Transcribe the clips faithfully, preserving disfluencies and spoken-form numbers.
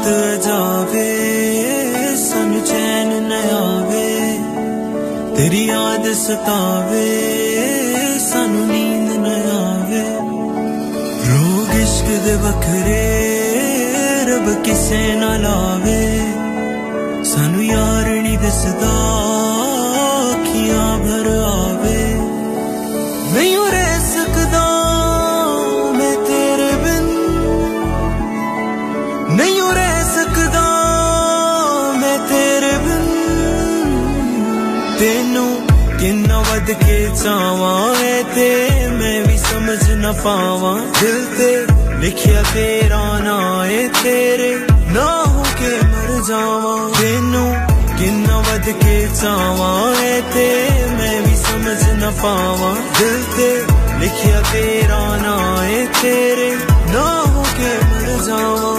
रात जावे सानू चैन न आवे, तेरी याद सतावे सानू नींद न आवे। रोग इश्क दे बखरे रब किसे ना लावे, सानू यार नी दसदा अखियां भर आवे। नहीं रह सकदा मैं तेरे बिन, नहीं रह सकदा मैं तेरे बिन। तेनू किन्ना वध के चावां है ते मैं भी समझ न पावां। दिल ते लिखिया तेरा ना है, तेरे ना हो के मर जावां। तेनू किन्ना वध के चावां है ते मैं भी समझ न पावां। दिल ते लिखिया तेरा ना है, तेरे ना हो के मर जावां।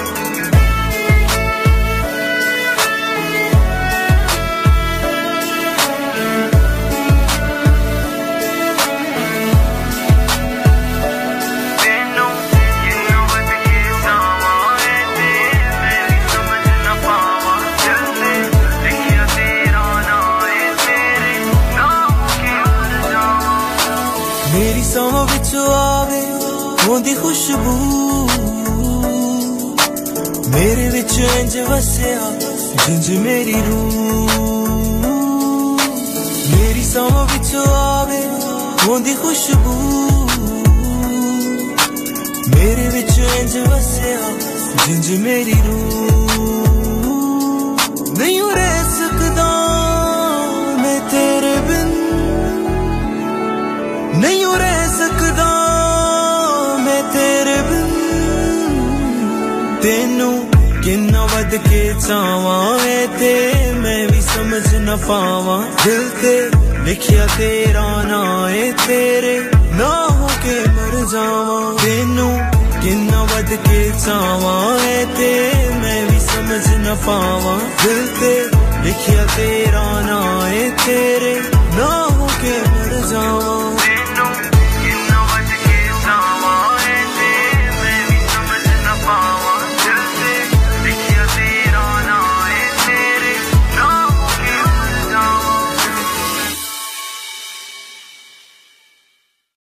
मेरी सौं विच आवे होंदी खुशबू, मेरे विच इंज वसिया जिंज मेरी रूह। मेरी सौं विच आवे होंदी खुशबू, मेरे विच इंज वसिया जिंज मेरी रूह। नहीं रह सकदा मैं तेरे बिन, नहीं रह सकदा मैं तेरे बिन। तेनू किन्ना वध के चावां है ते मैं भी समझ न पावां। दिल ते लिखिया तेरा ना है, तेरे ना हो के मर जावां। तेनू किन्ना वध के चावां है ते मैं भी समझ न पावां। दिल ते लिखिया तेरा ना है, तेरे ना हो के मर जावां।